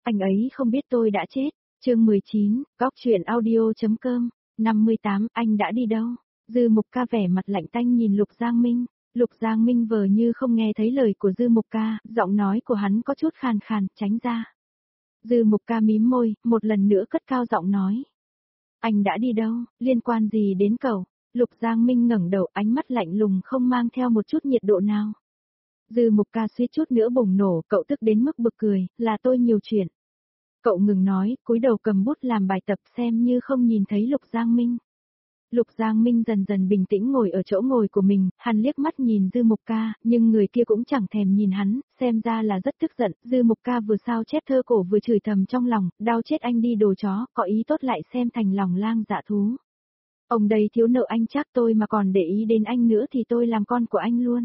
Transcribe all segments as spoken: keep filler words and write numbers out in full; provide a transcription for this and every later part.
Anh ấy không biết tôi đã chết. Chương mười chín, Cóc truyện audio.com, năm mươi tám, anh đã đi đâu? Dư Mục Ca vẻ mặt lạnh tanh nhìn Lục Giang Minh. Lục Giang Minh vờ như không nghe thấy lời của Dư Mục Ca, giọng nói của hắn có chút khàn khàn, tránh ra. Dư Mục Ca mím môi, một lần nữa cất cao giọng nói. Anh đã đi đâu, liên quan gì đến cậu? Lục Giang Minh ngẩng đầu, ánh mắt lạnh lùng không mang theo một chút nhiệt độ nào. Dư Mục Ca suýt chút nữa bùng nổ, cậu tức đến mức bực cười, là tôi nhiều chuyện. Cậu ngừng nói, cúi đầu cầm bút làm bài tập xem như không nhìn thấy Lục Giang Minh. Lục Giang Minh dần dần bình tĩnh ngồi ở chỗ ngồi của mình, hắn liếc mắt nhìn Dư Mục Ca, nhưng người kia cũng chẳng thèm nhìn hắn, xem ra là rất tức giận. Dư Mục Ca vừa sao chép thơ cổ vừa chửi thầm trong lòng, đau chết anh đi đồ chó, có ý tốt lại xem thành lòng lang dạ thú. Ông đây thiếu nợ anh chắc tôi mà còn để ý đến anh nữa thì tôi làm con của anh luôn.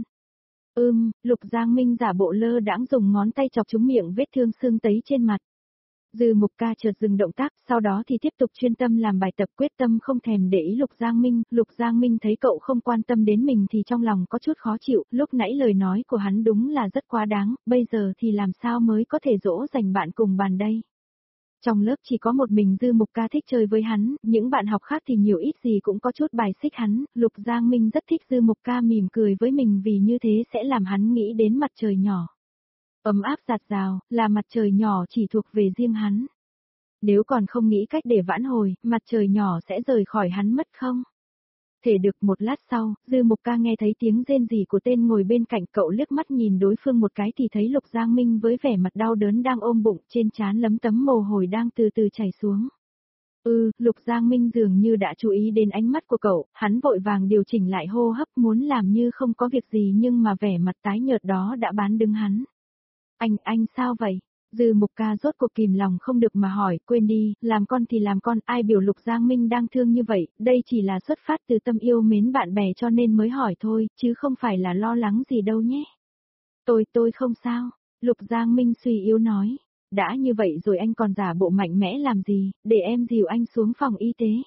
Ưm, Lục Giang Minh giả bộ lơ đãng dùng ngón tay chọc trúng miệng vết thương sưng tấy trên mặt. Dư Mục Ca chợt dừng động tác, sau đó thì tiếp tục chuyên tâm làm bài tập, quyết tâm không thèm để ý Lục Giang Minh. Lục Giang Minh thấy cậu không quan tâm đến mình thì trong lòng có chút khó chịu, lúc nãy lời nói của hắn đúng là rất quá đáng, bây giờ thì làm sao mới có thể dỗ dành bạn cùng bàn đây. Trong lớp chỉ có một mình Dư Mục Ca thích chơi với hắn, những bạn học khác thì nhiều ít gì cũng có chút bài xích hắn. Lục Giang Minh rất thích Dư Mục Ca mỉm cười với mình vì như thế sẽ làm hắn nghĩ đến mặt trời nhỏ. Ấm áp rạt rào, là mặt trời nhỏ chỉ thuộc về riêng hắn. Nếu còn không nghĩ cách để vãn hồi, mặt trời nhỏ sẽ rời khỏi hắn mất không? Thể được. Một lát sau, Dư Mục Ca nghe thấy tiếng rên rỉ của tên ngồi bên cạnh, cậu liếc mắt nhìn đối phương một cái thì thấy Lục Giang Minh với vẻ mặt đau đớn đang ôm bụng, trên trán lấm tấm mồ hôi đang từ từ chảy xuống. Ừ, Lục Giang Minh dường như đã chú ý đến ánh mắt của cậu, hắn vội vàng điều chỉnh lại hô hấp muốn làm như không có việc gì nhưng mà vẻ mặt tái nhợt đó đã bán đứng hắn. Anh, anh sao vậy? Dư Mục Ca rốt cuộc kìm lòng không được mà hỏi, quên đi, làm con thì làm con, ai biểu Lục Giang Minh đang thương như vậy, đây chỉ là xuất phát từ tâm yêu mến bạn bè cho nên mới hỏi thôi, chứ không phải là lo lắng gì đâu nhé. Tôi, tôi không sao, Lục Giang Minh suy yếu nói, đã như vậy rồi anh còn giả bộ mạnh mẽ làm gì, để em dìu anh xuống phòng y tế.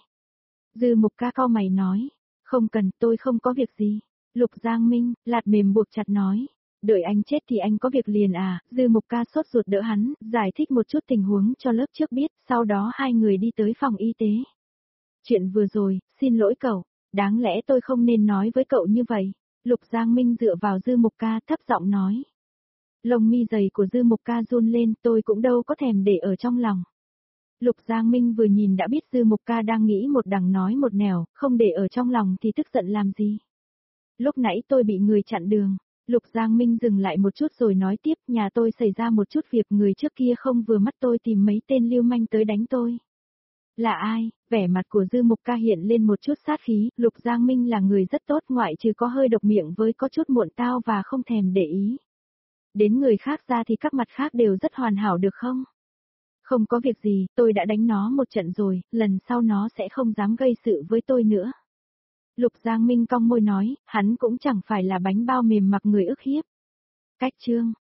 Dư Mục Ca cau mày nói, không cần, tôi không có việc gì. Lục Giang Minh, lạt mềm buộc chặt nói. Đợi anh chết thì anh có việc liền à, Dư Mục Ca sốt ruột đỡ hắn, giải thích một chút tình huống cho lớp trước biết, sau đó hai người đi tới phòng y tế. Chuyện vừa rồi, xin lỗi cậu, đáng lẽ tôi không nên nói với cậu như vậy. Lục Giang Minh dựa vào Dư Mục Ca thấp giọng nói. Lông mi dày của Dư Mục Ca run lên, tôi cũng đâu có thèm để ở trong lòng. Lục Giang Minh vừa nhìn đã biết Dư Mục Ca đang nghĩ một đằng nói một nẻo, không để ở trong lòng thì tức giận làm gì. Lúc nãy tôi bị người chặn đường. Lục Giang Minh dừng lại một chút rồi nói tiếp, nhà tôi xảy ra một chút việc, người trước kia không vừa mắt tôi tìm mấy tên lưu manh tới đánh tôi. Là ai? Vẻ mặt của Dư Mục Ca hiện lên một chút sát khí, Lục Giang Minh là người rất tốt ngoại trừ có hơi độc miệng với có chút muộn tao và không thèm để ý. Đến người khác ra thì các mặt khác đều rất hoàn hảo được không? Không có việc gì, tôi đã đánh nó một trận rồi, lần sau nó sẽ không dám gây sự với tôi nữa. Lục Giang Minh cong môi nói, hắn cũng chẳng phải là bánh bao mềm mặc người ức hiếp. Cách chương